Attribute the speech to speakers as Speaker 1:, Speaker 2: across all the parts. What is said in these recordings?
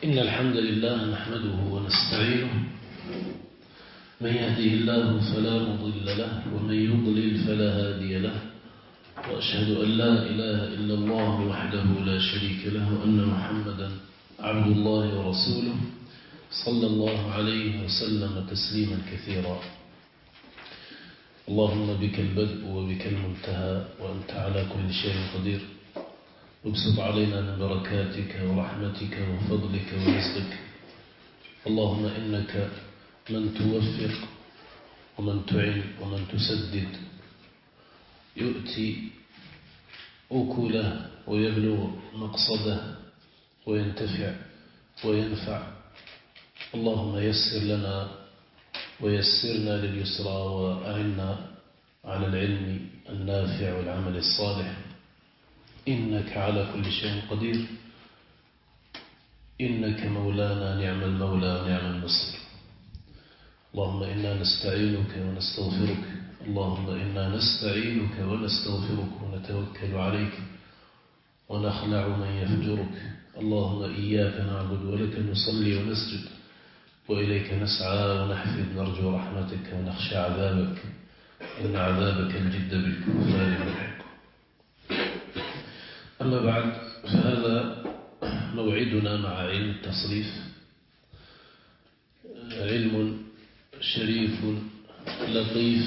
Speaker 1: إن الحمد لله نحمده ونستعينه، من يهديه الله فلا مضل له ومن يضلل فلا هادي له، وأشهد أن لا إله إلا الله وحده لا شريك له وأن محمدا عبد الله ورسوله صلى الله عليه وسلم تسليما كثيرا. اللهم بك البدء وبك المنتهى وأنت على كل شيء قدير. ابسط علينا من بركاتك ورحمتك وفضلك ورزقك. اللهم إنك من توفق ومن تعين ومن تسدد يؤتي أكله ويبلغ مقصده وينتفع وينفع. اللهم يسر لنا ويسرنا لليسرى وأعنا على العلم النافع والعمل الصالح، إنك على كل شيء قدير. إنك مولانا نعم المولى ونعم النصير. اللهم إنا نستعينك ونستغفرك، اللهم إنا نستعينك ونستغفرك ونتوكل عليك ونخلع من يفجرك. اللهم إياك نعبد ولك نصلي ونسجد وإليك نسعى ونحفظ نرجو رحمتك ونخشى عذابك، إن عذابك الجد بالكفار ملحق. أما بعد، فهذا موعدنا مع علم التصريف، علم شريف لطيف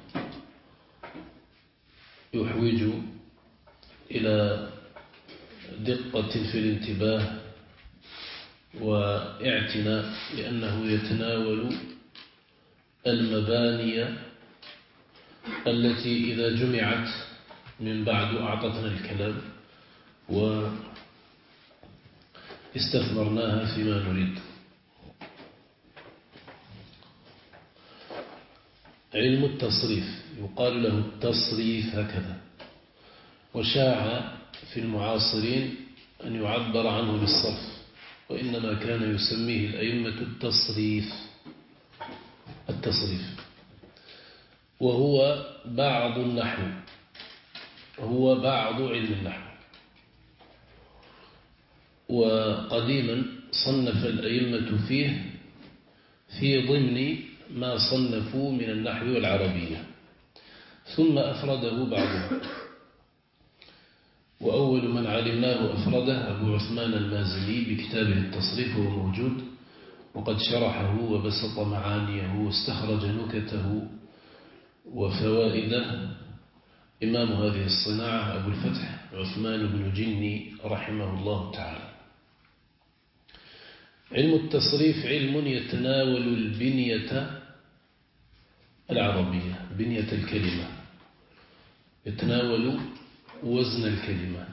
Speaker 1: يحوج إلى دقة في الانتباه واعتناء، لأنه يتناول المباني التي إذا جمعت من بعد أعطتنا الكلام واستثمرناها فيما نريد. علم التصريف يقال له التصريف هكذا، وشاع في المعاصرين أن يعبر عنه بالصرف، وإنما كان يسميه الأئمة التصريف، وهو بعض النحو، هو بعض علم النحو. وقديما صنف الأئمة فيه في ضمن ما صنفوا من النحو والعربية، ثم أفرده بعضهم. وأول من علمناه أفرده أبو عثمان المازني بكتابه التصريف، وهو موجود، وقد شرحه وبسط معانيه واستخرج نكته وفوائده إمام هذه الصناعة أبو الفتح عثمان بن جني رحمه الله تعالى. علم التصريف علم يتناول البنية العربية، بنية الكلمة، يتناول وزن الكلمة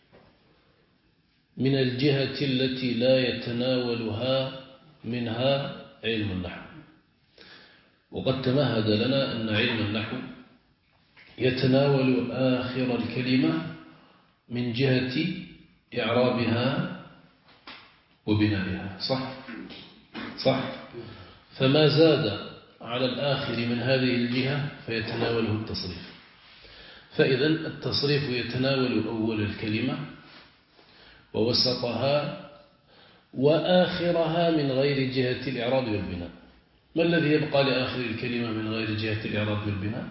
Speaker 1: من الجهة التي لا يتناولها منها علم النحو. وقد تمهد لنا أن علم النحو يتناول آخر الكلمة من جهة إعرابها وبنائها، صح؟ فما زاد على الآخر من هذه الجهة فيتناوله التصريف. فإذا التصريف يتناول أول الكلمة ووسطها وآخرها من غير جهة الإعراب والبناء. ما الذي يبقى لآخر الكلمة من غير جهة الإعراب والبناء؟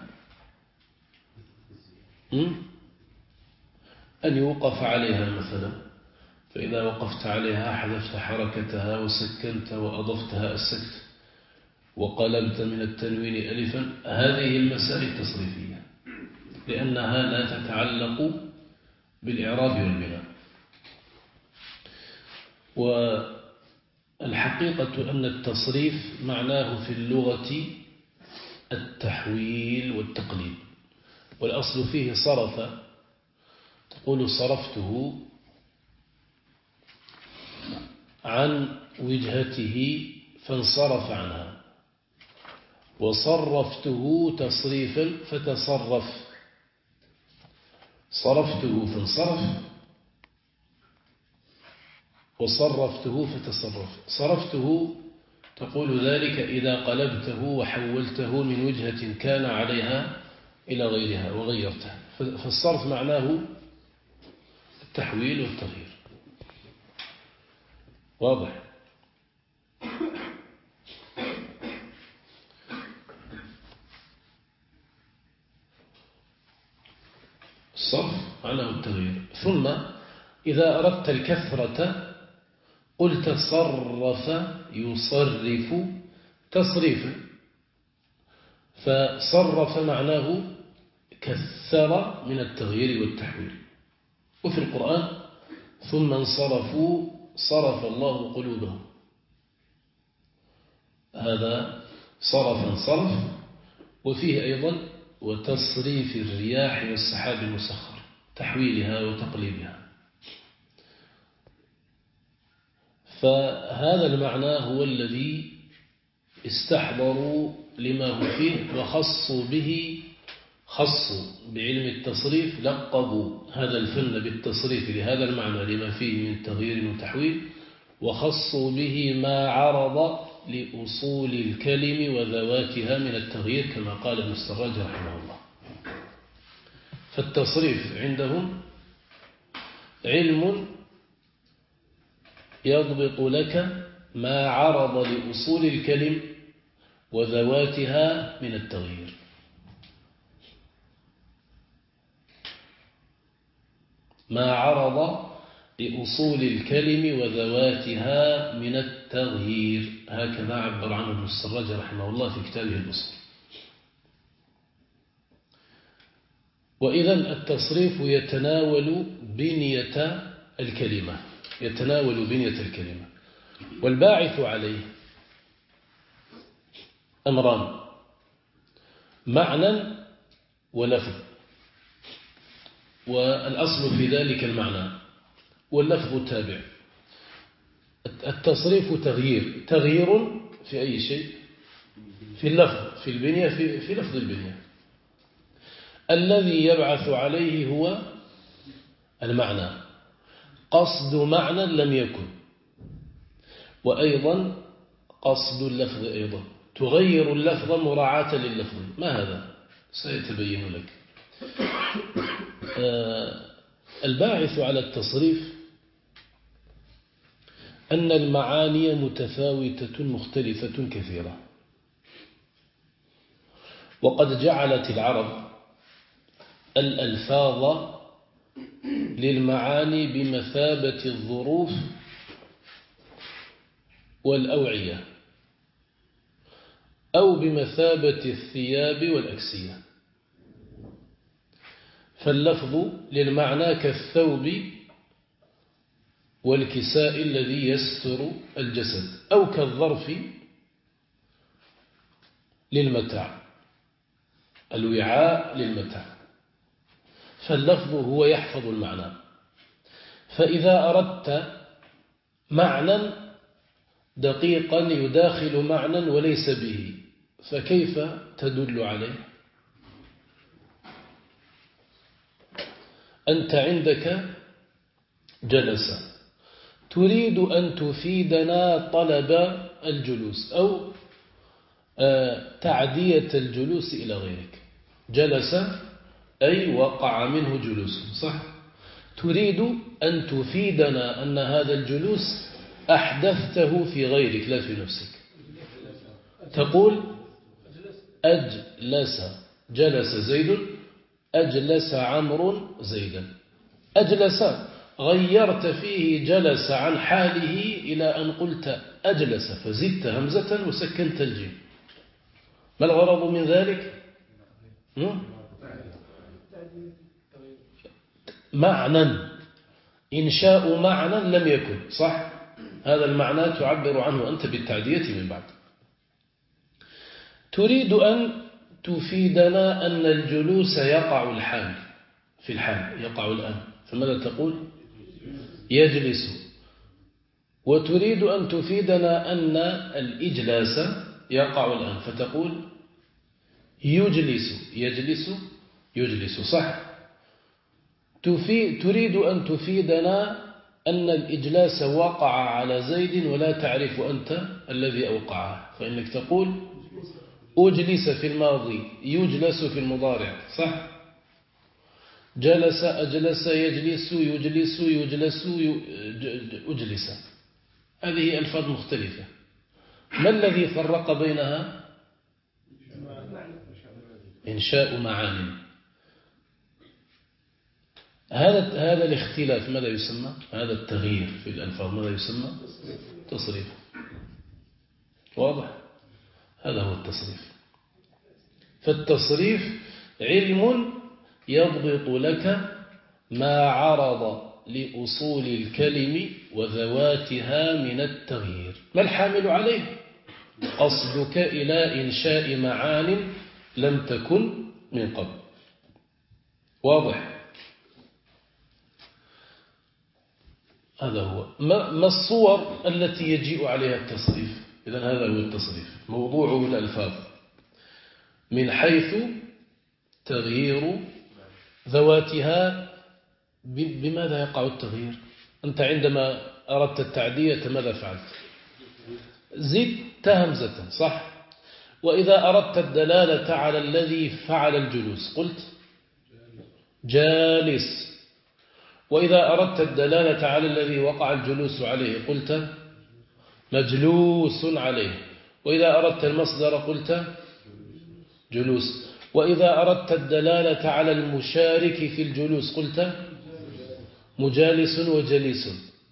Speaker 1: أن يوقف عليها مثلا، فإذا وقفت عليها حذفت حركتها وسكنت وأضفتها السكت وقلبت من التنوين ألفا. هذه المسائل التصريفية، لأنها لا تتعلق بالإعراب والبناء. والحقيقة أن التصريف معناه في اللغة التحويل والتقليب، والأصل فيه صرف، تقول صرفته عن وجهته فانصرف عنها، وصرفته تصريفا فتصرف. صرفته فانصرف وصرفته فتصرف. صرفته تقول ذلك إذا قلبته وحولته من وجهة كان عليها إلى غيرها وغيرته. فالصرف معناه التحويل والتغيير. واضح. الصرف معناه التغيير. ثم إذا أردت الكثرة قلت صرف يصرف تصريفا، فصرف معناه كثر من التغيير والتحويل. وفي القرآن ثم انصرفوا صرف الله قلوبهم، هذا صرفا صرف. وفيه أيضا وتصريف الرياح والسحاب المسخر، تحويلها وتقليبها. فهذا المعنى هو الذي استحضروا لما هو فيه وخصوا به، خصوا بعلم التصريف، لقبوا هذا الفن بالتصريف لهذا المعنى لما فيه من تغيير وتحويل، وخصوا به ما عرض لأصول الكلم وذواتها من التغيير كما قال ابن السراج رحمه الله. فالتصريف عندهم علم يضبط لك ما عرض لأصول الكلم وذواتها من التغيير. ما عرض لأصول الكلم وذواتها من التغيير، هكذا عبر عنه ابن السراج رحمه الله في كتابه الأصول. وإذا التصريف يتناول بنية الكلمة، يتناول بنية الكلمة. والباعث عليه أمران: معنى ولفظ، والأصل في ذلك المعنى واللفظ تابع. التصريف تغيير في أي شيء؟ في اللفظ، في البنية، في لفظ البنية. الذي يبعث عليه هو المعنى، قصد معنى لم يكن، وأيضا قصد اللفظ أيضا، تغير اللفظ مراعاة لللفظ. ما هذا؟ سيتبين لك. الباعث على التصريف أن المعاني متفاوتة مختلفة كثيرة، وقد جعلت العرب الألفاظ للمعاني بمثابة الظروف والأوعية، أو بمثابة الثياب والأكسية. فاللفظ للمعنى كالثوب والكساء الذي يستر الجسد، أو كالظرف للمتاع، الوعاء للمتاع. فاللفظ هو يحفظ المعنى. فإذا أردت معنى دقيقا يداخل معنى وليس به، فكيف تدل عليه؟ أنت عندك جلس، تريد أن تفيدنا طلب الجلوس أو تعدية الجلوس إلى غيرك. جلس أي وقع منه جلوس، صح؟ تريد أن تفيدنا أن هذا الجلوس أحدثته في غيرك لا في نفسك. تقول أجلس، جلس زيد، أجلس عمرو زيدا. أجلس غيرت فيه جلس عن حاله إلى أن قلت أجلس، فزدت همزة وسكنت الجيم. ما الغرض من ذلك؟ معنى، إنشاء معنى لم يكن، صح؟ هذا المعنى تعبر عنه أنت بالتعدية من بعد. تريد أن تفيدنا أن الجلوس يقع الحال في الحال، يقع الآن، فماذا تقول؟ يجلس. وتريد أن تفيدنا أن الإجلاس يقع الآن، فتقول يجلس، يجلس يجلس، صح؟ تريد أن تفيدنا أن الإجلاس وقع على زيد ولا تعرف أنت الذي أوقعه، فإنك تقول أجلس في الماضي، يجلس في المضارع، صح؟ جلس، أجلس، يجلس، يجلس، يجلس، أجلس. هذه ألفاظ مختلفة. ما الذي فرق بينها؟ إنشاء معان. هذا الاختلاف ماذا يسمى؟ هذا التغيير في الألفاظ ماذا يسمى؟ تصريف. واضح؟ هذا هو التصريف. فالتصريف علم يضبط لك ما عرض لأصول الكلم وذواتها من التغيير. ما الحامل عليه؟ قصدك إلى إنشاء معان لم تكن من قبل. واضح؟ هذا هو. ما الصور التي يجيء عليها التصريف؟ إذن هذا هو التصريف، موضوعه الألفاظ من حيث تغيير ذواتها. بماذا يقع التغيير؟ أنت عندما أردت التعدية ماذا فعلت؟ زدت همزة، صح؟ وإذا أردت الدلالة على الذي فعل الجلوس قلت جالس، وإذا أردت الدلالة على الذي وقع الجلوس عليه قلت مجلوس عليه، وإذا أردت المصدر قلت جلوس، وإذا أردت الدلالة على المشارك في الجلوس قلت مجالس وجليس.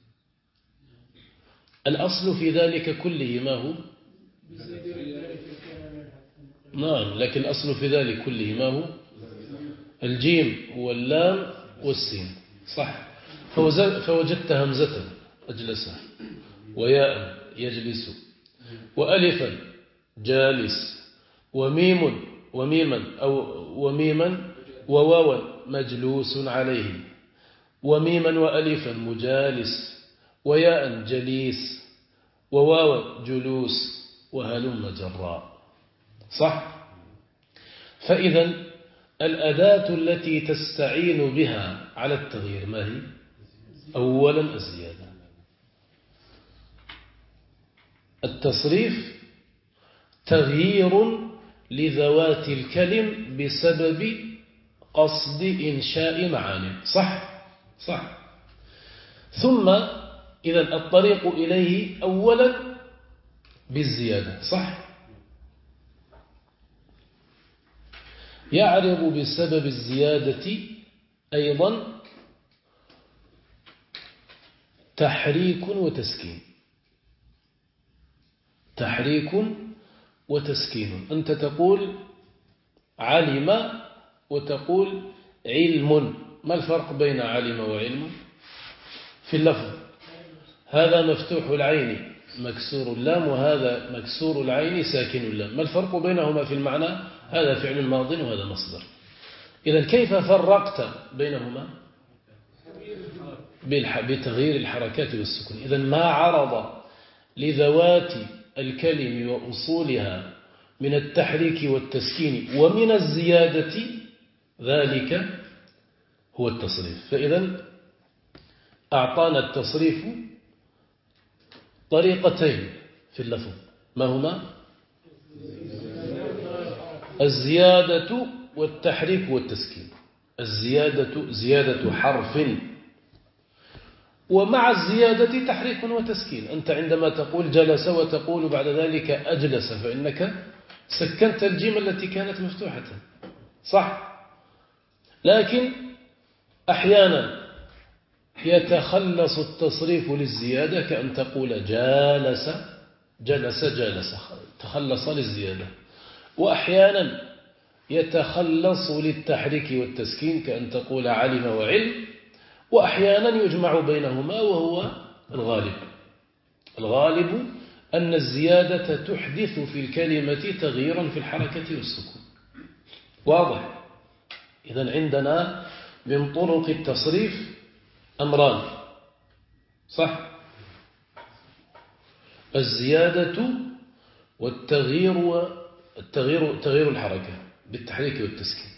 Speaker 1: الأصل في ذلك كله ما هو؟ نعم، لكن الأصل في ذلك كله ما هو؟ الجيم واللام والسين، صح؟ فوجدت همزة أجلس، وياء يجلس، وألفا جالس، وميما وواوا مجلوس عليه، وميما وألفا مجالس، وياء جليس، وواوا جلوس، وهلم جراء، صح؟ فإذا الأداة التي تستعين بها على التغيير ما هي؟ أولا الزيادة. التصريف تغيير لذوات الكلم بسبب قصد إنشاء معاني، صح؟ صح. ثم إذا الطريق إليه أولا بالزيادة، صح؟ يعرض بسبب الزيادة أيضا تحريك وتسكين. تحريك وتسكين. أنت تقول علم وتقول علم. ما الفرق بين علم وعلم في اللفظ؟ هذا مفتوح العين مكسور اللام، وهذا مكسور العين ساكن اللام. ما الفرق بينهما في المعنى؟ هذا فعل ماض وهذا مصدر. إذن كيف فرقت بينهما؟ بتغيير الحركات والسكون. إذن ما عرض لذوات الكلم وأصولها من التحريك والتسكين ومن الزيادة ذلك هو التصريف. فإذن أعطانا التصريف طريقتين في اللفظ، ما هما؟ الزيادة والتحريك والتسكين. الزيادة زيادة حرف، ومع الزيادة تحريك وتسكين. أنت عندما تقول جلس وتقول بعد ذلك أجلس فإنك سكنت الجيم التي كانت مفتوحة، صح؟ لكن أحيانا يتخلص التصريف للزيادة، كأن تقول جالس جلس تخلص للزيادة، وأحيانا يتخلص للتحريك والتسكين، كأن تقول علم وعلم، وأحيانا يجمع بينهما وهو الغالب. الغالب أن الزيادة تحدث في الكلمة تغييرا في الحركة والسكون. واضح؟ إذن عندنا من طرق التصريف أمران، صح؟ الزيادة والتغيير، تغيير الحركة بالتحريك والتسكين.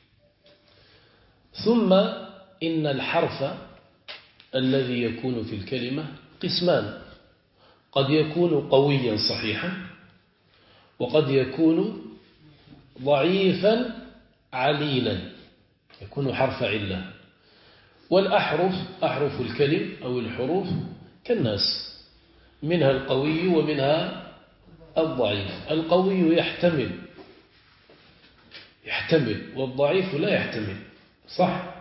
Speaker 1: ثم إن الحرف الذي يكون في الكلمة قسمان، قد يكون قويا صحيحا، وقد يكون ضعيفا عليلا، يكون حرف علة. والأحرف أحرف الكلم أو الحروف كالناس، منها القوي ومنها الضعيف. القوي يحتمل والضعيف لا يحتمل، صح؟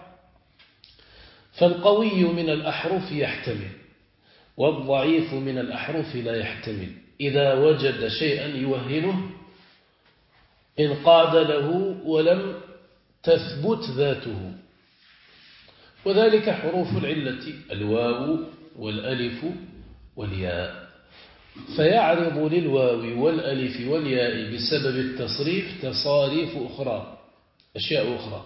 Speaker 1: فالقوي من الأحرف يحتمل والضعيف من الأحرف لا يحتمل. إذا وجد شيئا يوهنه انقاد له ولم تثبت ذاته، وذلك حروف العلة الواو والألف والياء. فيعرض للواو والألف والياء بسبب التصريف تصاريف أخرى، أشياء أخرى،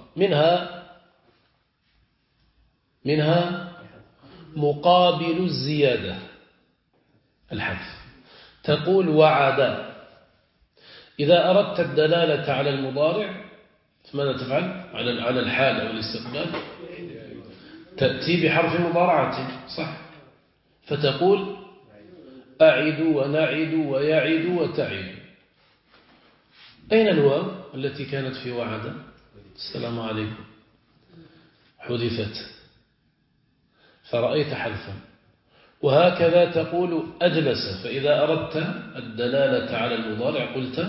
Speaker 1: منها مقابل الزيادة الحذف. تقول وعد. إذا أردت الدلالة على المضارع فماذا تفعل؟ على الحال أو الاستقبال تأتي بحرف مضارعة، صح؟ فتقول أعد ونعد ويعد وتعد. أين الواو التي كانت في وعد؟ السلام عليكم. حذفت فرأيت حذفا. وهكذا تقول أجلس، فإذا أردت الدلالة على المضارع قلت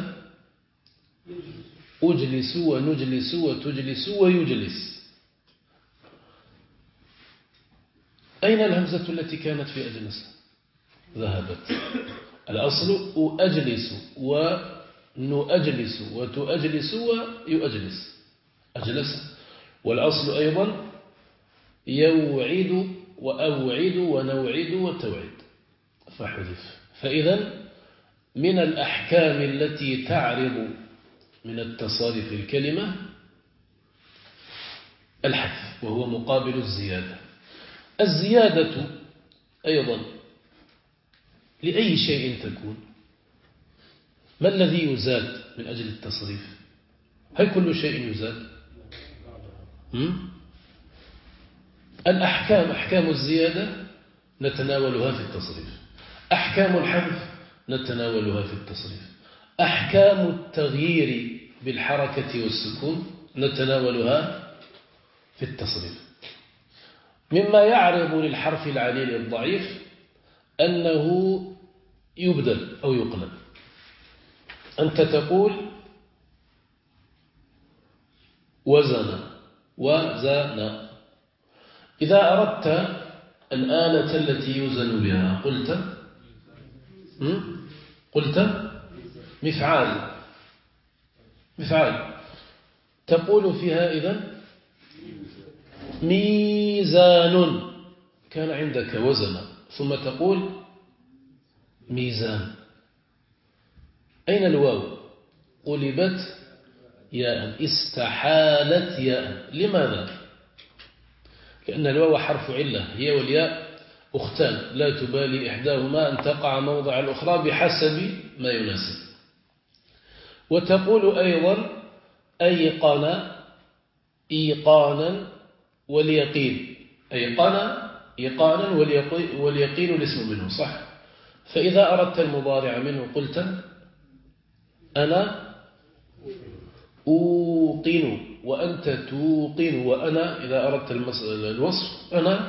Speaker 1: أجلس ونجلس وتجلس ويجلس. أين الهمزة التي كانت في أجلس؟ ذهبت. الأصل أجلس ونؤجلس وتؤجلس ويؤجلس، أجلس. والأصل أيضا يوعد وأوعد ونوعد وتوعد فحذف. فإذا من الأحكام التي تعرض من التصاريف الكلمة الحذف، وهو مقابل الزيادة. الزيادة أيضا لأي شيء تكون. ما الذي يزاد من أجل التصريف؟ هل كل شيء يزاد؟ الأحكام، أحكام الزيادة نتناولها في التصريف، أحكام الحذف نتناولها في التصريف، أحكام التغيير بالحركة والسكون نتناولها في التصريف. مما يعرض للحرف العليل الضعيف أنه يبدل أو يقلب. أنت تقول وزن وزن. إذا أردت الآلة التي يوزن بها قلت مفعال. تقول فيها إذن ميزان، كان عندك وزن، ثم تقول ميزان. أين الواو؟ قلبت ياء، استحالت ياء. لماذا؟ لأن الواو حرف علة، هي والياء أختان، لا تبالي إحداهما أن تقع موضع الأخرى بحسب ما يناسب. وتقول أيضا أيقن، إيقانا واليقين. إيقانا واليقين الاسم منه، صح؟ فإذا أردت المضارع منه قلت أنا أوقن وأنت توقن، وأنا إذا أردت الوصف أنا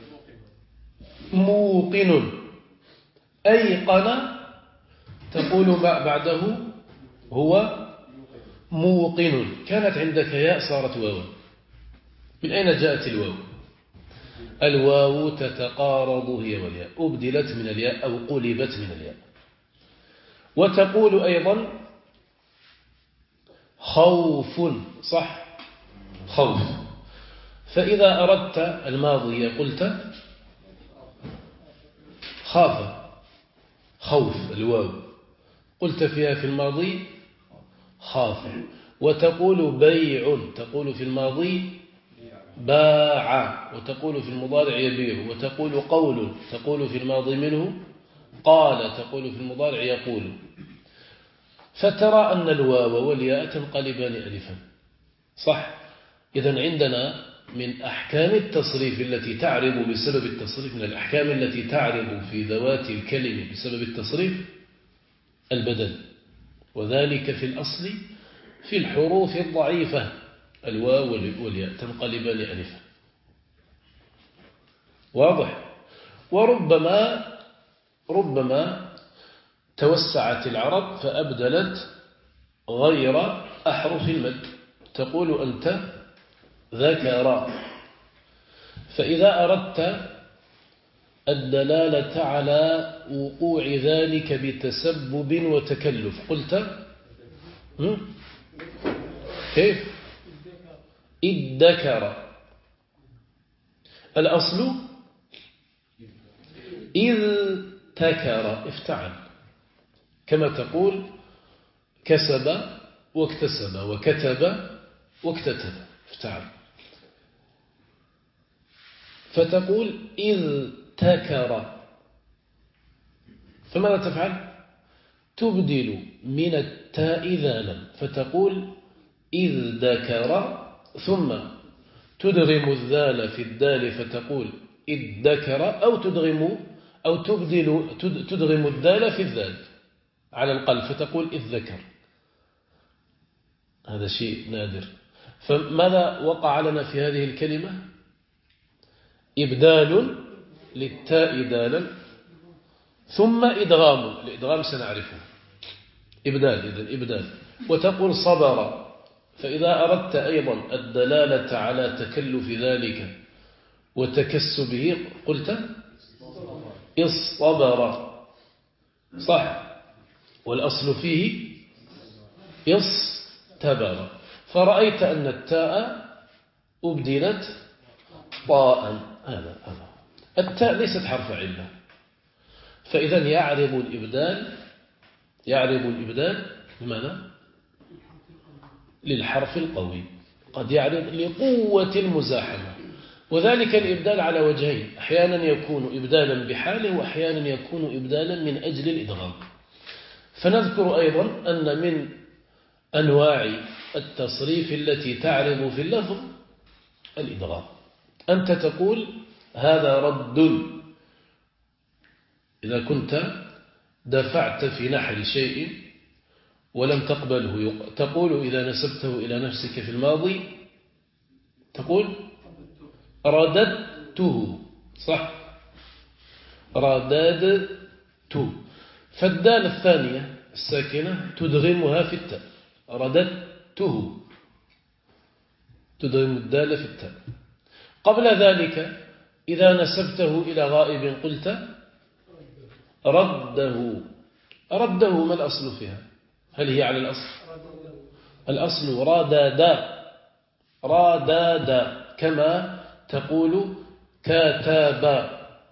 Speaker 1: موقن. أيقن تقول بعده هو موقن. كانت عندك ياء صارت واو. من أين جاءت الواو؟ الواو تتقارض هي والياء، أبدلت من الياء أو قلبت من الياء. وتقول أيضا خوف، صح؟ خوف. فإذا أردت الماضي قلت خاف، خوف الواو، قلت فيها في الماضي خاف. وتقول بيع، تقول في الماضي باع، وتقول في المضارع يبيع. وتقول قول، تقول في الماضي منه قال، تقول في المضارع يقول. فترى أن الواو والياء تنقلبان ألفا، صح؟ إذن عندنا من أحكام التصريف التي تعرض بسبب التصريف، من الأحكام التي تعرض في ذوات الكلمة بسبب التصريف البدل، وذلك في الأصل في الحروف الضعيفة الواو والياء تنقلبان ألفا، واضح؟ وربما ربما توسعت العرب فأبدلت غير أحرف المد، تقول أنت ذكر. فإذا أردت الدلالة على وقوع ذلك بتسبب وتكلف قلت كيف؟ ادكر. الأصل إذ تكر، افتعل، كما تقول كسب واكتسب وكتب واكتتب، افتعل. فتقول إذ تكر، فماذا تفعل؟ تبدل من التاء ذالا، فتقول إذ ذكر، ثم تدغم الذال في الدال فتقول إذ ذكر، أو تدغم الذال في الذال على القلب فتقول إذ ذكر. هذا شيء نادر. فماذا وقع لنا في هذه الكلمة؟ إبدال للتاء دالا ثم إدغام. الإدغام سنعرفه، إبدال، إذن إبدال. وتقول صبر، فإذا أردت أيضا الدلالة على تكلف ذلك وتكسبه قلت اصطبر، صح، والأصل فيه اصطبر. فرأيت أن التاء أبدلت طاء. هذا التاء ليست حرف علة، فإذا يعرب الإبدال بماذا؟ للحرف القوي، قد يعرض لقوة المزاحمة. وذلك الإبدال على وجهين، أحيانا يكون إبدالا بحاله وأحيانا يكون إبدالا من أجل الإدغام. فنذكر أيضا أن من أنواع التصريف التي تعرض في اللفظ الإدغام. أنت تقول هذا رد، إذا كنت دفعت في نحر شيء ولم تقبله، تقول إذا نسبته إلى نفسك في الماضي تقول رددته، صح، رددت. فالدال الثانية الساكنة تدغمها في التاء، رددته، تدغم الدال في التاء. قبل ذلك إذا نسبته إلى غائب قلت رده. ما الأصل فيها؟ هل هي على الأصل؟ الأصل رادادا، كما تقول كتب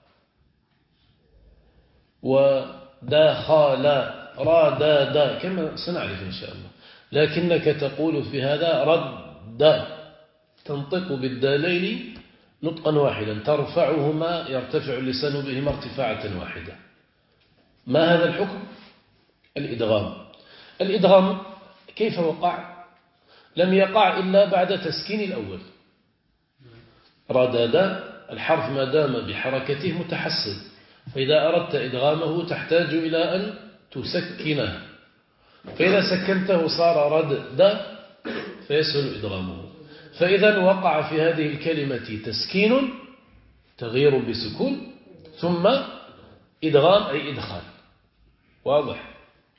Speaker 1: ودخل، رادادا كما سنعرف إن شاء الله. لكنك تقول في هذا رد، تنطق بالدالين نطقا واحدا، ترفعهما، يرتفع اللسان بهما ارتفاعة واحدة. ما هذا الحكم؟ الإدغام كيف وقع؟ لم يقع إلا بعد تسكين الأول. ردد الحرف ما دام بحركته متحسن، فإذا أردت إدغامه تحتاج إلى أن تسكنه، فإذا سكنته صار رد فيسهل إدغامه. فإذا وقع في هذه الكلمة تسكين، تغيير بسكون، ثم إدغام أي إدخال، واضح؟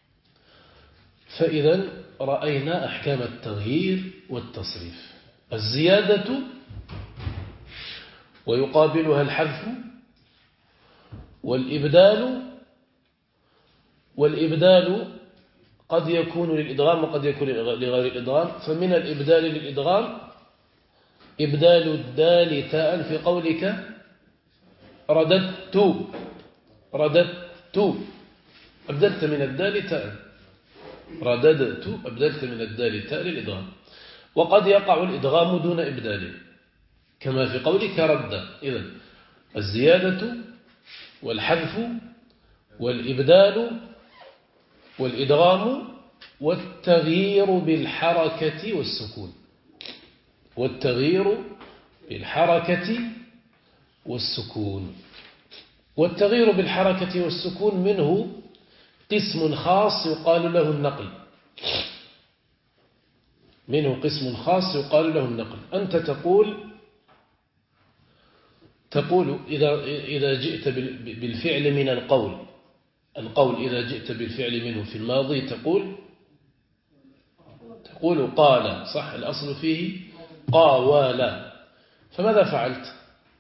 Speaker 1: فإذا رأينا أحكام التغيير والتصريف. الزيادة ويقابلها الحذف، والإبدال قد يكون للإدغام وقد يكون لغير الإدغام. فمن الإبدال للإدغام إبدال الدال تاء في قولك رددت، أبدلت من الدال تاء، رددت أبدلت من الدال تاء للإدغام. وقد يقع الإدغام دون إبدال كما في قولك رد. إذن الزيادة والحذف والإبدال والإدغام والتغيير بالحركة والسكون، والتغيير بالحركة والسكون منه قسم خاص يقال له النقل. أنت تقول إذا جئت بالفعل من القول القول إذا جئت بالفعل منه في الماضي تقول قال، صح؟ الأصل فيه قاولا، فماذا فعلت؟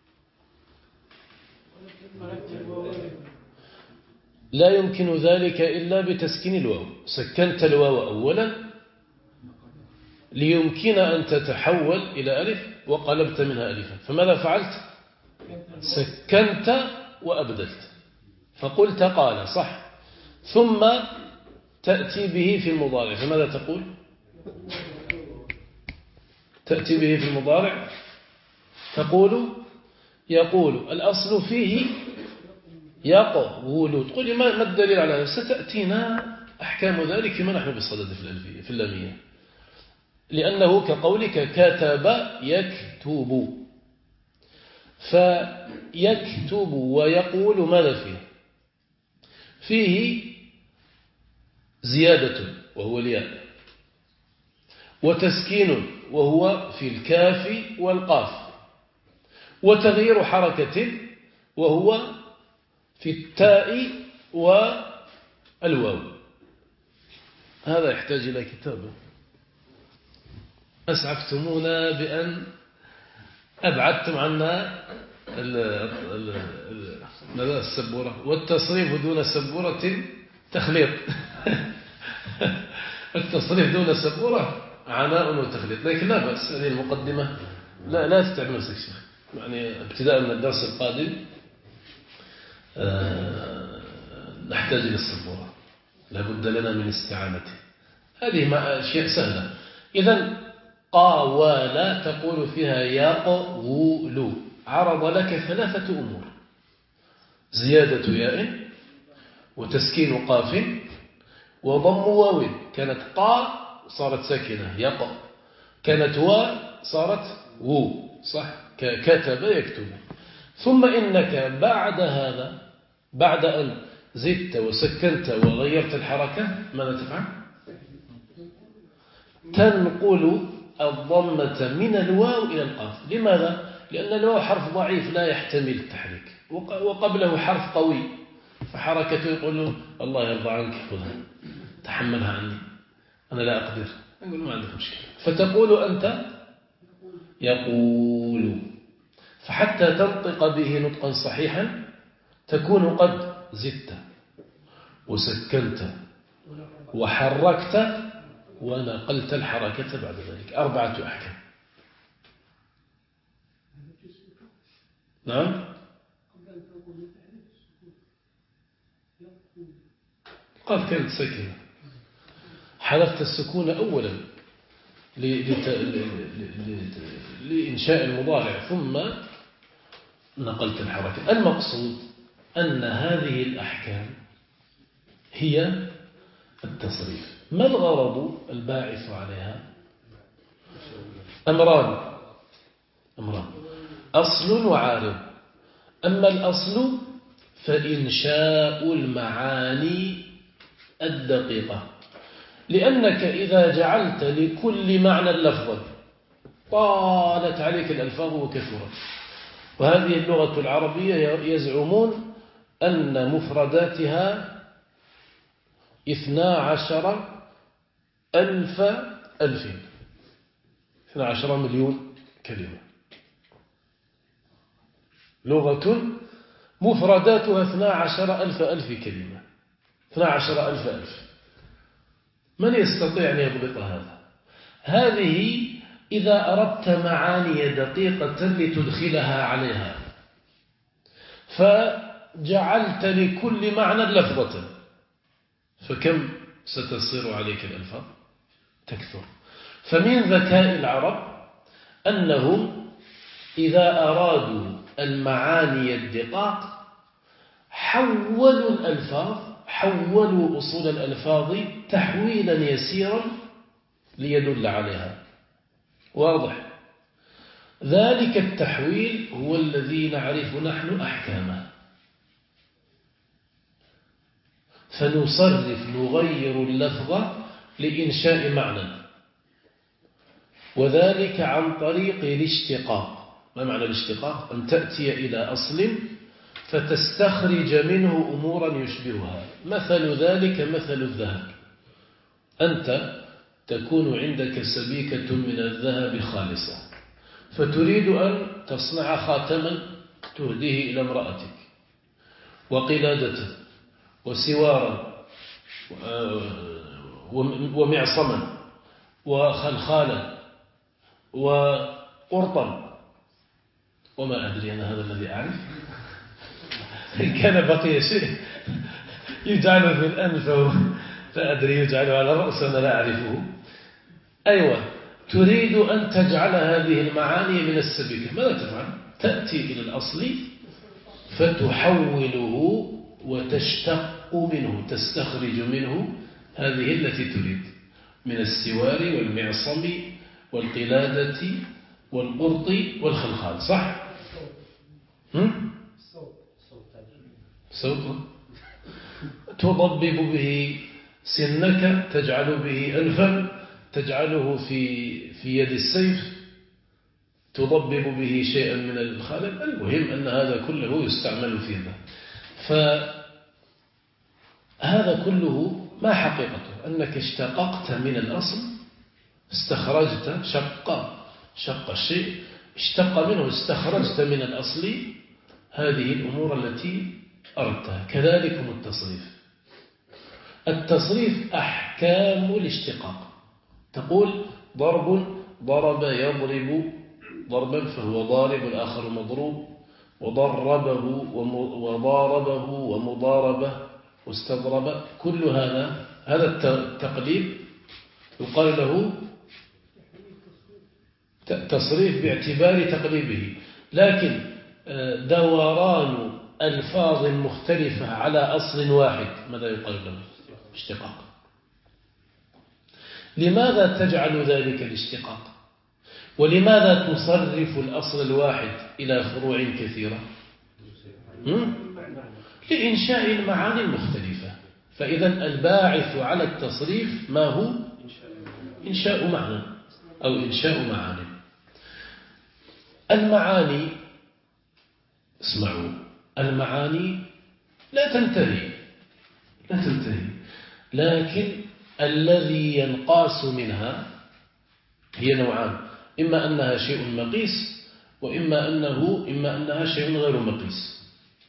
Speaker 1: لا يمكن ذلك إلا بتسكين الواو. سكنت الواو أولا ليمكن أن تتحول إلى ألف وقلبت منها ألفا، فماذا فعلت؟ سكنت وأبدلت، فقلت قال، صح؟ ثم تأتي به في المضارع، فماذا تقول؟ تأتي به في المضارع يقول. الأصل فيه يقول. تقول لي ما الدليل على هذا؟ ستأتينا أحكام ذلك فيما نحن بصدد في اللامية، لأنه كقولك كتب يكتب، فيكتب ويقول ماذا فيه زيادة وهو الياء، وتسكين وهو في الكاف والقاف، وتغيير حركة وهو في التاء والواو. هذا يحتاج إلى كتابة. أسعفتمونا بأن أبعدتم عنا السبورة، والتصريف دون سبورة تخليط. التصريف دون سبورة عناء وتخليط، لكن لا بأس. هذه المقدمة لا تتعب نفسك شيخ، يعني ابتداء من الدرس القادم نحتاج إلى السبورة، لابد لنا من استعانته. هذه أشياء سهلة. إذن قاولا تقول فيها يقول، عرض لك ثلاثة أمور: زيادة ياء، وتسكين قاف، وضم واو. كانت قا صارت ساكنة يق، كانت وا صارت وو، صح؟ كتب يكتب. ثم إنك بعد هذا، بعد أن زدت وسكنت وغيرت الحركة، ماذا تفعل؟ تنقل الضمة من الواو إلى القاف. لماذا؟ لأن الواو حرف ضعيف لا يحتمل التحريك، وقبله حرف قوي، فحركته يقول له الله يرضى عنك خذها تحملها عني، أنا لا أقدر. أقول ما عندك مشكلة. فتقول أنت يقول، فحتى تنطق به نطقا صحيحا تكون قد زدت وسكنت وحركت ونقلت الحركة بعد ذلك. 4 أحكام. نعم. قال كانت ساكنة، حذفت السكون أولا لإنشاء المضارع، ثم نقلت الحركة. المقصود أن هذه الأحكام هي التصريف. ما الغرض الباعث عليها؟ أمران: أصل وعارض. أما الأصل فإنشاء المعاني الدقيقة، لأنك إذا جعلت لكل معنى لفظا طالت عليك الألفاظ وكثرت. وهذه اللغة العربية يزعمون أن مفرداتها 12 مليون كلمة. لغة مفرداتها 12,000 كلمة. 12,000. من يستطيع أن يضبط هذا؟ هذه إذا أردت معاني دقيقة لتدخلها عليها، فجعلت لكل معنى لفظة، فكم ستصير عليك الألفاظ؟ تكثر. فمن ذكاء العرب أنهم إذا أرادوا المعاني الدقاق حولوا الألفاظ، حولوا أصول الألفاظ تحويلا يسيرا ليدل عليها. واضح؟ ذلك التحويل هو الذي نعرف نحن أحكامه. فنصرف، نغير اللفظ لإنشاء معنى، وذلك عن طريق الاشتقاق. ما معنى الاشتقاق؟ أن تأتي إلى أصل فتستخرج منه أمورا يشبهها. مثل ذلك مثل الذهب. أنت تكون عندك سبيكة من الذهب خالصة، فتريد أن تصنع خاتما تهديه إلى امرأتك، وقلادة وسوارا ومعصما وخلخالا وقرطا، وما أدري أنا هذا الذي أعرف. إن كان بقي شيء يجعل في الأنف لا أدري يجعل على الرأس أنا لا أعرفه. أيوة، تريد أن تجعل هذه المعاني من السبيكة. ماذا تفعل؟ تأتي إلى الأصل فتحوله وتشتق منه، تستخرج منه هذه التي تريد من السوار والمعصم والقلادة والقرط والخلخال. صح؟ صوت تضبب به سنك، تجعل به أنفا، تجعله في يد السيف، تضبب به شيئا من الخالب. المهم أن هذا كله يستعمل في ذا. فهذا كله ما حقيقته؟ أنك اشتققت من الأصل، استخرجت، شق الشيء، اشتق منه، استخرجت من الأصل هذه الأمور التي أردتها. كذلك التصريف. التصريف أحكام الاشتقاق. تقول ضرب يضرب ضربا فهو ضارب، الآخر مضروب، وضربه وضاربه ومضاربة واستضرب. كل هذا التقليب يقال له تصريف باعتبار تقليبه. لكن دوران ألفاظ مختلفة على أصل واحد ماذا يقال له؟ اشتقاق. لماذا تجعل ذلك الاشتقاق؟ ولماذا تصرف الأصل الواحد إلى فروع كثيرة؟ لإنشاء المعاني المختلفة. فإذا الباعث على التصريف ما هو؟ إنشاء معنى أو إنشاء معاني. المعاني، اسمعوا، المعاني لا تنتهي، لكن الذي ينقاس منها هي نوعان: إما أنها شيء مقيس، وإما أنها شيء غير مقيس.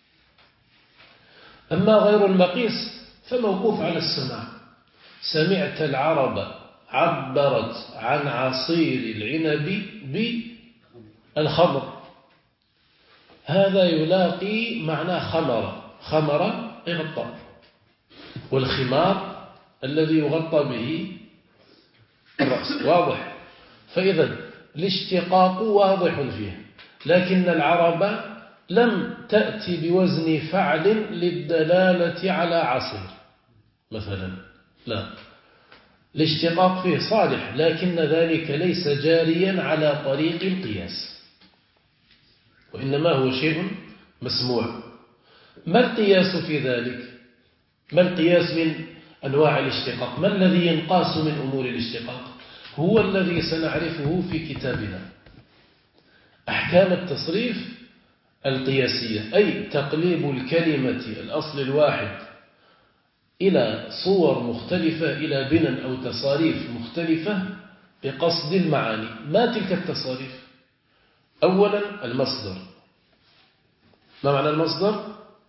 Speaker 1: أما غير المقيس فموقوف على السماع. سمعت العرب عبرت عن عصير العنب بالخمر، هذا يلاقي معنى خمر يغطى، والخمار الذي يغطى به الرأس. واضح؟ فإذا الاشتقاق واضح فيه، لكن العرب لم تأتي بوزن فعل للدلالة على عصير مثلا، لا، الاشتقاق فيه صالح، لكن ذلك ليس جاريا على طريق القياس، وإنما هو شيء مسموع. ما القياس في ذلك؟ ما القياس من أنواع الاشتقاق؟ ما الذي ينقاس من أمور الاشتقاق؟ هو الذي سنعرفه في كتابنا. أحكام التصريف القياسية، أي تقليب الكلمة الأصل الواحد إلى صور مختلفة، إلى بنى أو تصاريف مختلفة بقصد المعاني. ما تلك التصاريف؟ أولا المصدر. ما معنى المصدر؟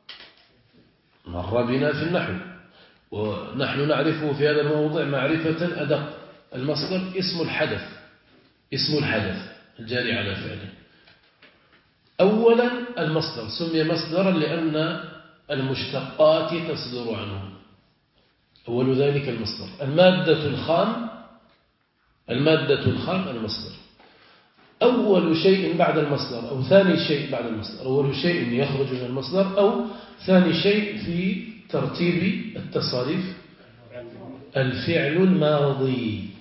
Speaker 1: مر بنا في النحو، ونحن نعرفه في هذا الموضوع معرفة أدق. المصدر اسم الحدث الجاري على فعله. أولا المصدر سمي مصدرا لأن المشتقات تصدر عنه. أول ذلك المصدر. المادة الخام المصدر. أول شيء بعد المصدر أو ثاني شيء بعد المصدر. أول شيء يخرج من المصدر أو ثاني شيء في ترتيب التصاريف الفعل الماضي.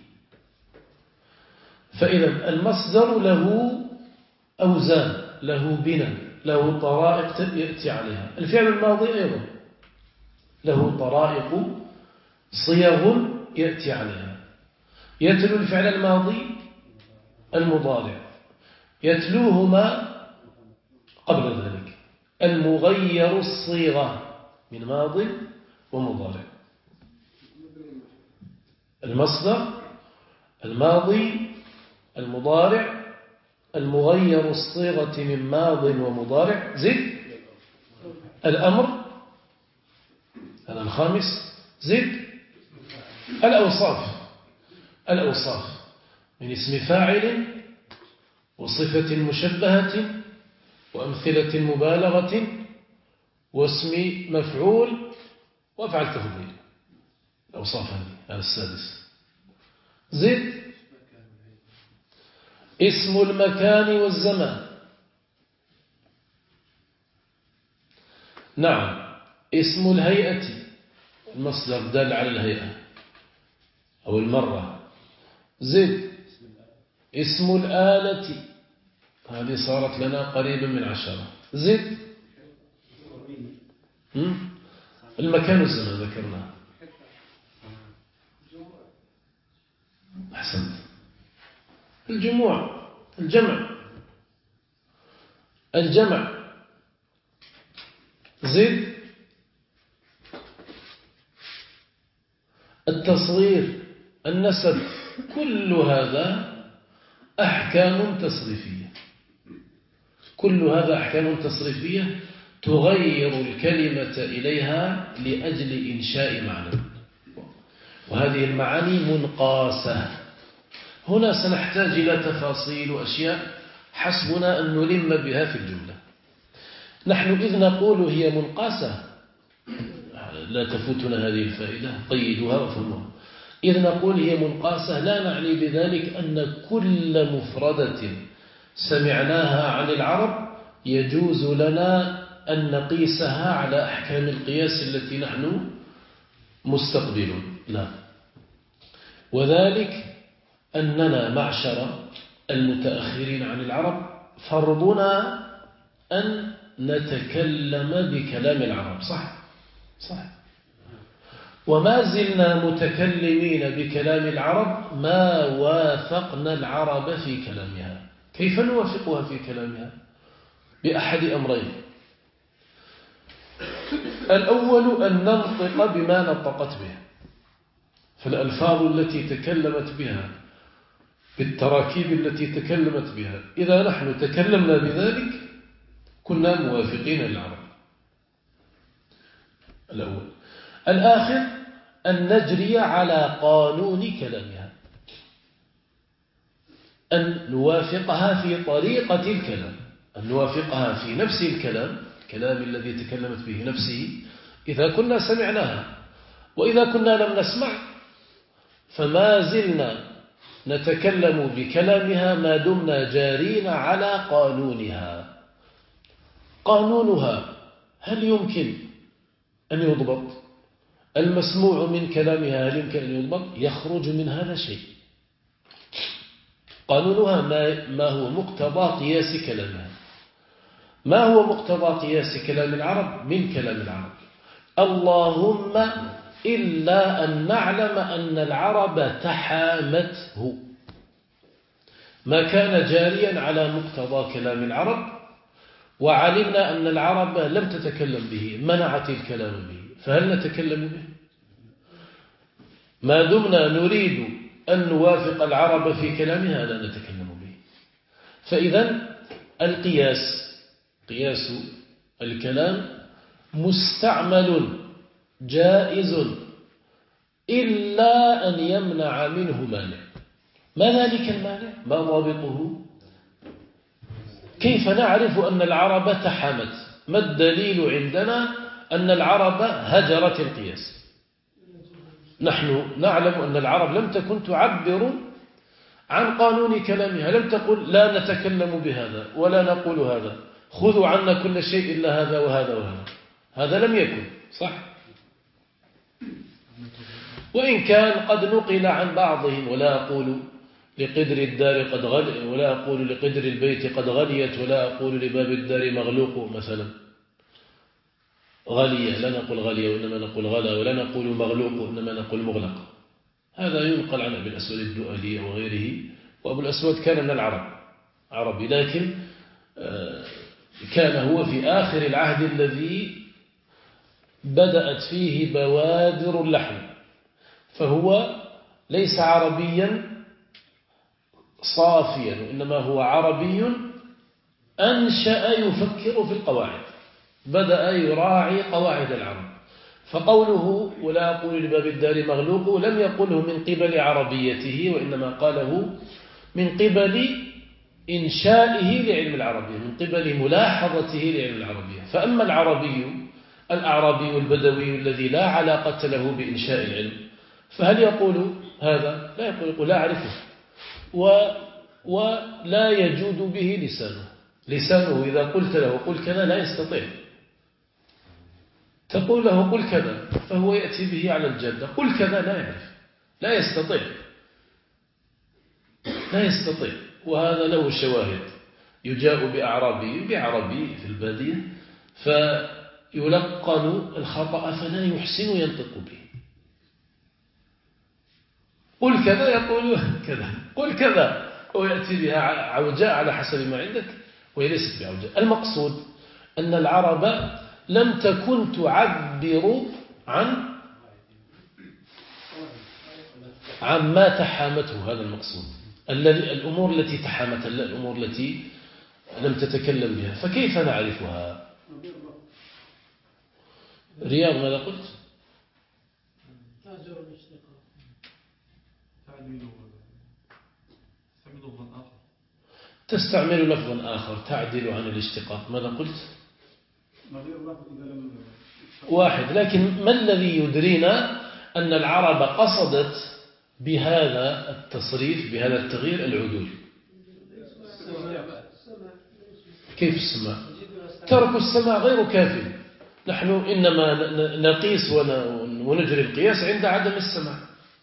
Speaker 1: فإذا المصدر له أوزان، له بناء، له طرائق يأتي عليها. الفعل الماضي أيضا له طرائق، صيغ يأتي عليها. يتلو الفعل الماضي المضارع، يتلوهما قبل ذلك، المغير الصيغة من ماض ومضارع. المصدر الماضي المضارع المغير الصيغة من ماض ومضارع. زد الأمر، هذا الخامس. زد الأوصاف من اسم فاعل وصفة مشبهة وأمثلة مبالغة واسم مفعول وأفعل تفضيل. الأوصاف هذا السادس. زد اسم المكان والزمان. نعم. اسم الهيئة، المصدر دال على الهيئة أو المرة. زد اسم الآلة، هذه صارت لنا قريبا من 10. زد المكان والزمان ذكرناه. أحسنت. الجمع. زد التصغير، النسب. كل هذا أحكام تصريفية تغير الكلمة إليها لأجل إنشاء معنى، وهذه المعاني منقاسة. هنا سنحتاج إلى تفاصيل وأشياء حسبنا أن نلم بها في الجملة. نحن إذ نقول هي منقاسة، لا تفوتنا هذه الفائدة، قيدوها وفهموها. إذ نقول هي منقاسة لا نعني بذلك أن كل مفردة سمعناها عن العرب يجوز لنا أن نقيسها على أحكام القياس التي نحن مستقبلون، لا. وذلك أننا معشر المتأخرين عن العرب فرضنا أن نتكلم بكلام العرب، صح؟ وما زلنا متكلمين بكلام العرب ما وافقنا العرب في كلامها. كيف نوافقها في كلامها؟ بأحد أمرين. الأول أن ننطق بما نطقت به، فالألفاظ التي تكلمت بها بالتراكيب التي تكلمت بها، إذا نحن تكلمنا بذلك كنا موافقين للعرب. الأول. الآخر أن نجري على قانون كلامها، أن نوافقها في طريقة الكلام، أن نوافقها في نفس الكلام الذي تكلمت به نفسه إذا كنا سمعناها. وإذا كنا لم نسمع فما زلنا نتكلم بكلامها ما دمنا جارين على قانونها. قانونها هل يمكن أن يضبط؟ المسموع من كلامها هل يمكن أن يضبط؟ يخرج من هذا شيء. قانونها ما هو مقتضى قياس كلامها. ما هو مقتضى قياس كلام العرب من كلام العرب؟ اللهم إلا أن نعلم أن العرب تحامته، ما كان جاريا على مقتضى كلام العرب وعلمنا أن العرب لم تتكلم به، منعت الكلام به، فهل نتكلم به؟ ما دمنا نريد أن نوافق العرب في كلامها لا نتكلم به. فإذا قياس الكلام مستعمل جائز إلا أن يمنع منه مانع. ما ذلك المانع؟ ما ضابطه؟ كيف نعرف أن العرب تحامت؟ ما الدليل عندنا أن العرب هجرت القياس؟ نحن نعلم أن العرب لم تكن تعبر عن قانون كلامها، لم تقل لا نتكلم بهذا ولا نقول هذا، خذوا عنا كل شيء إلا هذا وهذا وهذا. هذا لم يكن، صح؟ وإن كان قد نقل عن بعضهم، ولا أقول لقدر الدار قد غلي، ولا أقول لقدر البيت قد غليت، ولا أقول لباب الدار مغلوق مثلا. غلية لا نقول غلية وإنما نقول غلا، ولا نقول مغلوق وإنما نقول مغلق. هذا ينقل عن أبي الأسود الدؤلي وغيره. وأبو الأسود كان من العرب عربي، لكن كان هو في آخر العهد الذي بدأت فيه بوادر اللحم، فهو ليس عربيا صافيا، وإنما هو عربي أنشأ يفكر في القواعد، بدأ يراعي قواعد العرب. فقوله ولا أقول لباب الدار مغلوق لم يقله من قبل عربيته، وإنما قاله من قبل إنشائه لعلم العربية، من قبل ملاحظته لعلم العربية. فأما الأعرابي البدوي الذي لا علاقة له بإنشاء العلم، فهل يقول هذا؟ لا يقول لا أعرفه، ولا يجود به لسانه إذا قلت له قل كذا لا يستطيع. تقول له قل كذا فهو يأتي به على الجادة، قل كذا لا يعرف، لا يستطيع. وهذا له شواهد، يجاء بعربي في البادية فيلقن الخطأ فلا يحسن ينطق به. قل كذا يقول كذا، قل كذا، ويأتي بها عوجاء على حسب ما عندك، وهي ليست بعوجاء. المقصود أن العرب لم تكن تعبر عن ما تحامته، هذا المقصود، الأمور التي تحامت، الأمور التي لم تتكلم بها، فكيف نعرفها؟ رياض ماذا قلت؟ تستعمل لفظا آخر تعدل عن الاشتقاق، ماذا قلت؟ واحد. لكن ما الذي يدرينا أن العرب قصدت بهذا التصريف، بهذا التغيير، العدول؟ كيف السماع؟ ترك السماع غير كافٍ. نحن إنما نقيس ونجري القياس عند عدم السماع.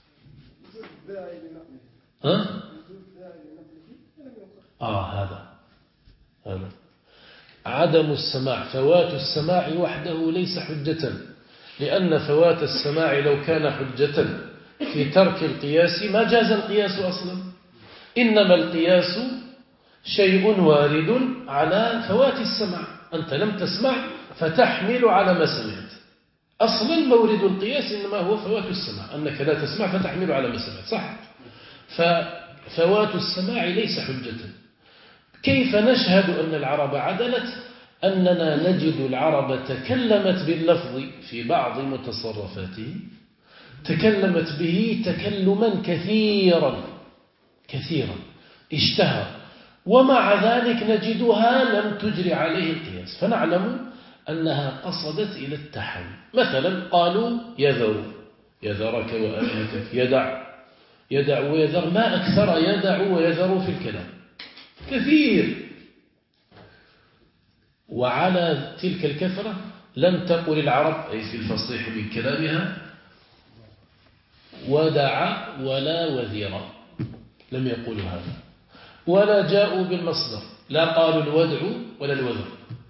Speaker 1: هذا عدم السماع، فوات السماع وحده ليس حجة، لأن فوات السماع لو كان حجة في ترك القياس ما جاز القياس أصلا. إنما القياس شيء وارد على فوات السماع، أنت لم تسمع فتحمل على ما سمعت. أصلا مورد القياس إنما هو فوات السماع، أنك لا تسمع فتحمل على ما سمعت، صح؟ ففوات السماع ليس حجة. كيف نشهد أن العرب عدلت؟ أننا نجد العرب تكلمت باللفظ في بعض متصرفاته، تكلمت به تكلما كثيرا اشتهر، ومع ذلك نجدها لم تجري عليه القياس، فنعلم أنها قصدت إلى التحول. مثلا قالوا يذرك وآلهتك، يدع ويذر، ما أكثر يدع ويذر في الكلام، كثير. وعلى تلك الكثرة لم تقل العرب، أي في الفصيح من كلامها، ودع ولا وذر، لم يقولوا هذا، ولا جاءوا بالمصدر، لا قالوا الودع ولا الوذر،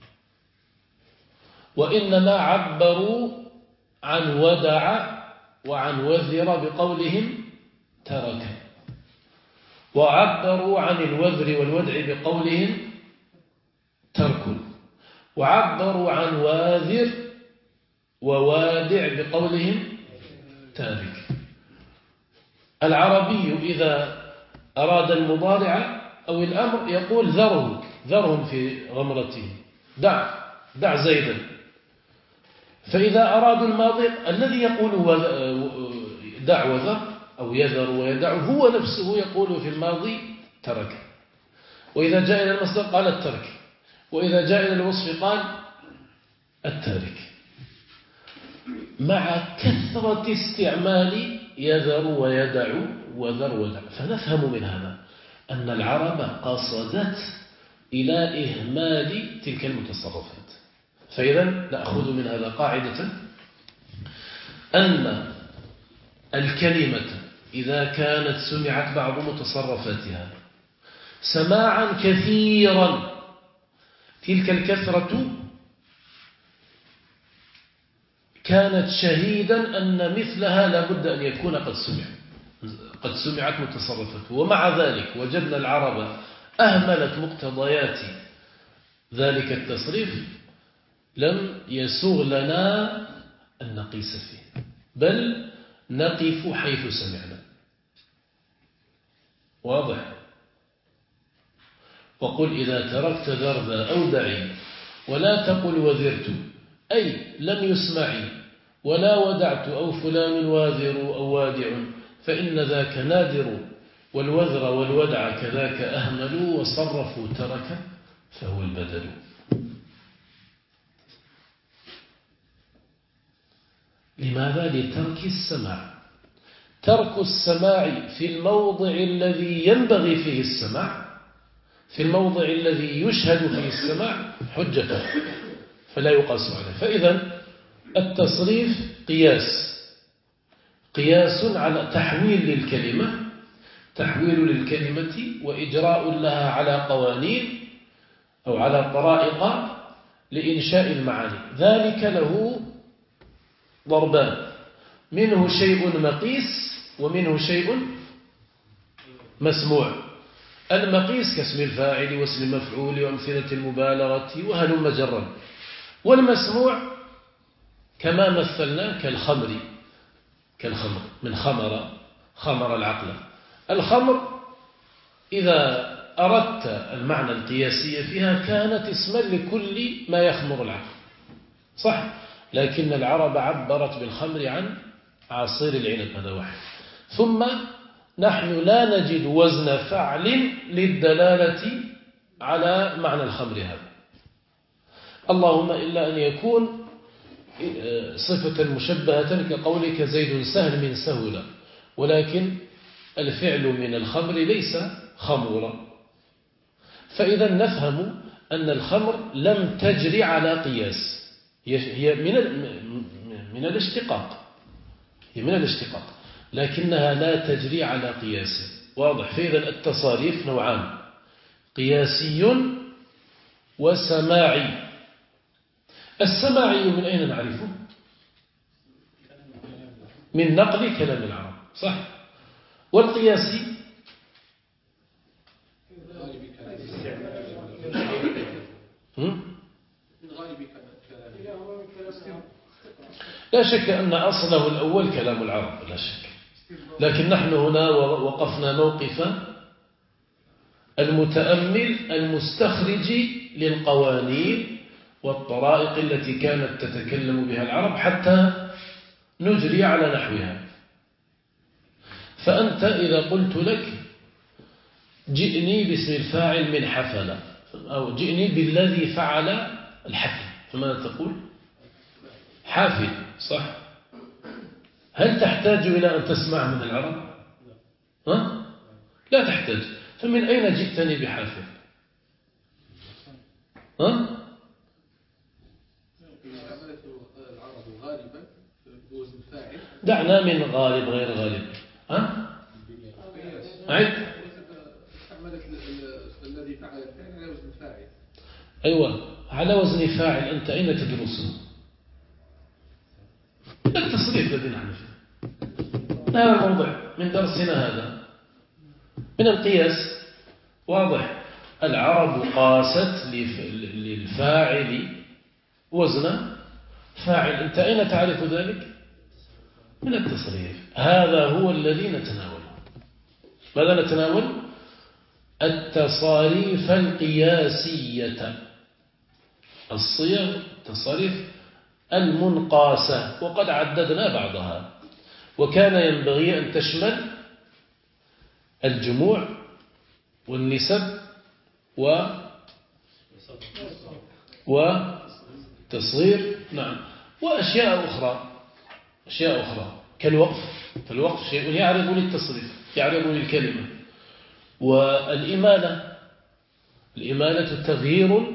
Speaker 1: وإنما عبروا عن ودع وعن وذر بقولهم ترك، وعبروا عن الوذر والودع بقولهم ترك، وعبروا عن واذر ووادع بقولهم تارك. العربي إذا أراد المضارع أو الأمر يقول ذرهم في غمرتهم، دع زيدا. فإذا أرادوا الماضي الذي يقول دع وذر أو يذر ويدع هو نفسه يقول في الماضي ترك، وإذا جاء إلى المصدر قال الترك، وإذا جاء إلى الوصف قال التارك، مع كثرة استعمال يذر ويدع وذر ودع. فنفهم من هذا أن العرب قصدت إلى إهمال تلك المتصرفات. فإذا نأخذ من هذا قاعدة أن الكلمة إذا كانت سمعت بعض متصرفاتها سماعا كثيرا، تلك الكثرة كانت شهيدا أن مثلها لابد أن يكون قد سمعت متصرفاته، ومع ذلك وجدنا العرب أهملت مقتضيات ذلك التصريف لم يسوغ لنا أن نقيس فيه، بل نقف حيث سمعنا. واضح؟ وقل إذا تركت ذرذا أو دعي ولا تقل وذرت، أي لم يسمعي، ولا ودعت أو فلان واذر أو وادع، فإن ذاك نادر، والوذر والودع كذاك أهملوا، وصرفوا ترك فهو البدل. لماذا؟ لترك السماع. ترك السماع في الموضع الذي ينبغي فيه السماع، في الموضع الذي يشهد فيه السماع، حجة فلا يقاس عليه. فإذا التصريف قياس على تحويل للكلمة، تحويل للكلمة وإجراء لها على قوانين أو على طرائق لإنشاء المعاني. ذلك له ضربان، منه شيء مقيس ومنه شيء مسموع. المقيس كاسم الفاعل واسم المفعول وأمثلة المبالغة وهلم جرا، والمسموع كما مثلنا كالخمر من خمر العقل. الخمر إذا أردت المعنى القياسي فيها كانت اسما لكل ما يخمر العقل، صح؟ لكن العرب عبرت بالخمر عن عصير العنب، هذا واحد. ثم نحن لا نجد وزن فعل للدلالة على معنى الخمر هذا، اللهم إلا أن يكون صفة مشبهة كقولك زيد سهل من سهولة، ولكن الفعل من الخمر ليس خمورا. فإذا نفهم أن الخمر لم تجري على قياس، هي من الاشتقاق، لكنها لا تجري على قياس. واضح؟ فإذا التصاريف نوعان، قياسي وسماعي. السماعي من أين نعرفه؟ من نقل كلام العرب، صح؟ والقياسي لا شك أن أصله الأول كلام العرب، لا شك، لكن نحن هنا وقفنا موقف المتأمل المستخرج للقوانين والطرائق التي كانت تتكلم بها العرب حتى نجري على نحوها. فأنت إذا قلت لك جئني باسم الفاعل من حفل، أو جئني بالذي فعل الحفل، فماذا تقول؟ حافل، صح؟ هل تحتاج إلى أن تسمع من العرب؟ ها؟ لا تحتاج. فمن أين جئتني بحافل؟ ها؟ دعنا من غالب غير غالب. ها؟ أعد.
Speaker 2: الذي فعل الفعل على وزن فاعل.
Speaker 1: أيوة، على وزن فاعل. أنت أين تدرسه؟ التصريف الذي نحن فيه، هذا الموضع من درسنا هذا من القياس. واضح؟ العرب قاست للفاعل وزن فاعل. أنت أين تعرف ذلك؟ من التصريف. هذا هو الذي نتناوله. ماذا نتناول؟ التصاريف القياسية، الصيغ، التصاريف المنقاسة، وقد عددنا بعضها. وكان ينبغي أن تشمل الجموع والنسب وتصغير، نعم، وأشياء أخرى كالوقف. فالوقف شيء يعرض للتصريف، يعرض للكلمة. والإمالة تغيير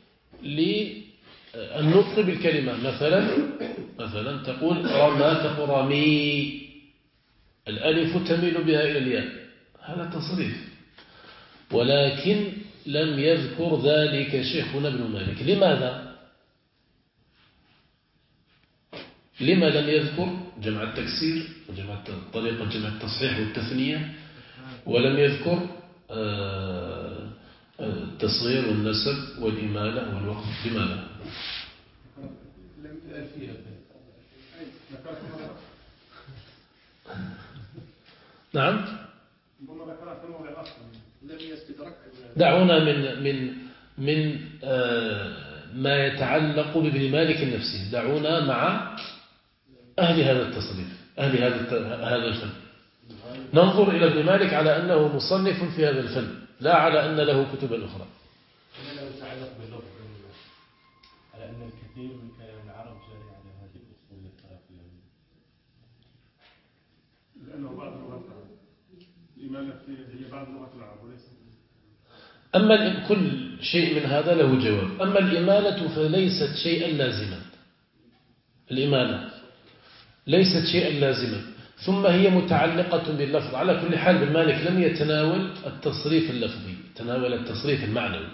Speaker 1: للنطق بالكلمة. مثلا تقول رمى، تقول رمي، الألف تميل بها إلى الياء، هذا تصريف. ولكن لم يذكر ذلك شيخنا ابن مالك. لما لم يذكر جمع التكسير وجمع طريقة جمع التصحيح والتثنية، ولم يذكر التصغير والنسب والإمالة والوقف. لماذا؟ نعم. دعونا من ما يتعلق بابن مالك النفسي. دعونا مع أهل هذا التصريف، أهل هذا الفن. ننظر إلى ابن مالك على أنه مصنف في هذا الفن، لا على أن له كتبا أخرى.
Speaker 3: لا يتعلق باللغة، على أن الكثير من كلام العرب جاري على هذه الأصول الثلاثية.
Speaker 4: لأنه بعض اللغات الإمالة هي بعض لغات العرب وليس.
Speaker 1: أما كل شيء من هذا له جواب. أما الإمالة فليست شيئا لازما. الإمالة ليست شيئا لازما، ثم هي متعلقة باللفظ. على كل حال ابن مالك لم يتناول التصريف اللفظي، تناول التصريف المعنوي.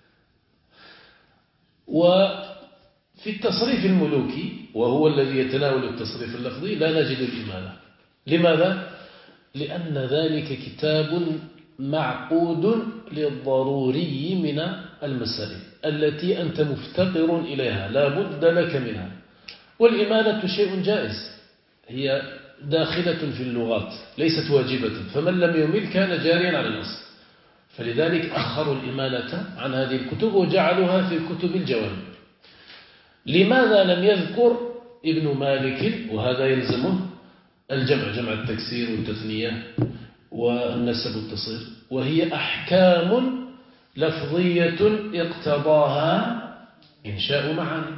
Speaker 1: وفي التصريف الملوكي وهو الذي يتناول التصريف اللفظي لا نجد الإمالة. لماذا؟ لأن ذلك كتاب معقود للضروري من المسائل التي أنت مفتقر إليها لا بد لك منها. والإمالة شيء جائز، هي داخلة في اللغات ليست واجبة، فمن لم يمل كان جاريا على الأصل. فلذلك أخروا الإمالة عن هذه الكتب وجعلوها في كتب الجوامع. لماذا لم يذكر ابن مالك، وهذا يلزمه الجمع، جمع التكسير والتثنية والنسب والتصغير، وهي أحكام لفظية اقتضاها إنشاء معاني.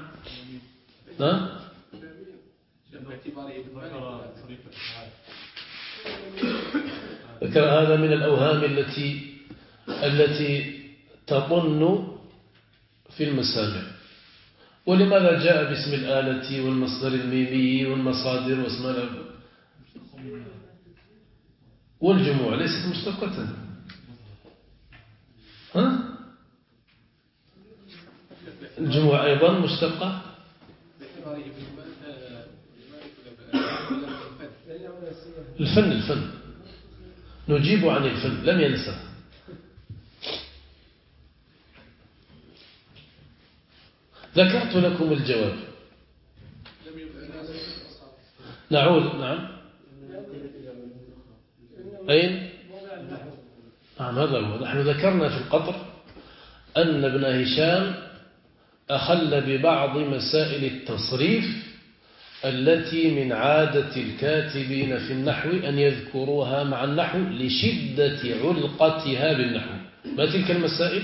Speaker 1: ذكر هذا من الأوهام التي تطن في المسامع. ولماذا جاء باسم الآلة والمصدر الميمي والمصادر واسم والجموع ليست مشتقة؟ الجموع أيضا مشتقة. الفن نجيب عن الفن، لم ينسى. ذكرت لكم الجواب. نعود. نعم. أين؟ نعم هذا هو. نحن ذكرنا في القطر أن ابن هشام أخل ببعض مسائل التصريف التي من عادة الكاتبين في النحو أن يذكروها مع النحو لشدة علقتها بالنحو. ما تلك المسائل؟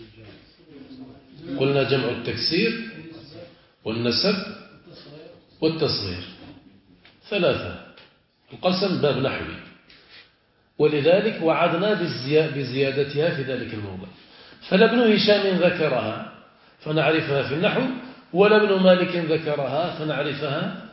Speaker 1: قلنا جمع التكسير والنسب والتصغير، ثلاثة. القسم باب نحوي، ولذلك وعدنا بزيادتها في ذلك الموضع. فلا ابن هشام ذكرها فنعرفها في النحو، ولا ابن مالك ذكرها فنعرفها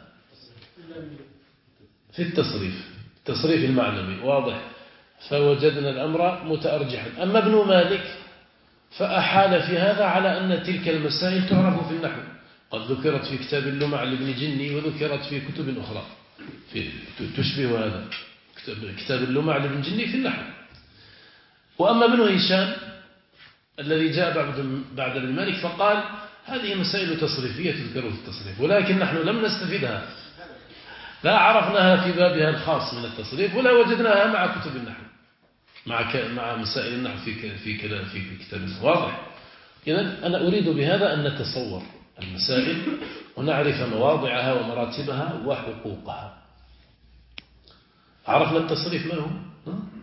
Speaker 1: في التصريف المعنوي. واضح؟ فوجدنا الأمر متأرجحا. أما ابن مالك فأحال في هذا على أن تلك المسائل تعرف في النحو، قد ذكرت في كتاب اللمع لابن جني وذكرت في كتب أخرى تشبه هذا، كتاب اللمع لابن جني في النحو. وأما ابن هشام الذي جاء بعد ابن مالك فقال هذه مسائل تصريفية تذكر في التصريف، ولكن نحن لم نستفدها، لا عرفناها في بابها الخاص من التصريف ولا وجدناها مع كتب النحو، مع مسائل النحو في كتاب النحو. واضح؟ إذن أنا أريد بهذا أن نتصور المسائل ونعرف مواضعها ومراتبها وحقوقها. عرفنا التصريف ما هو؟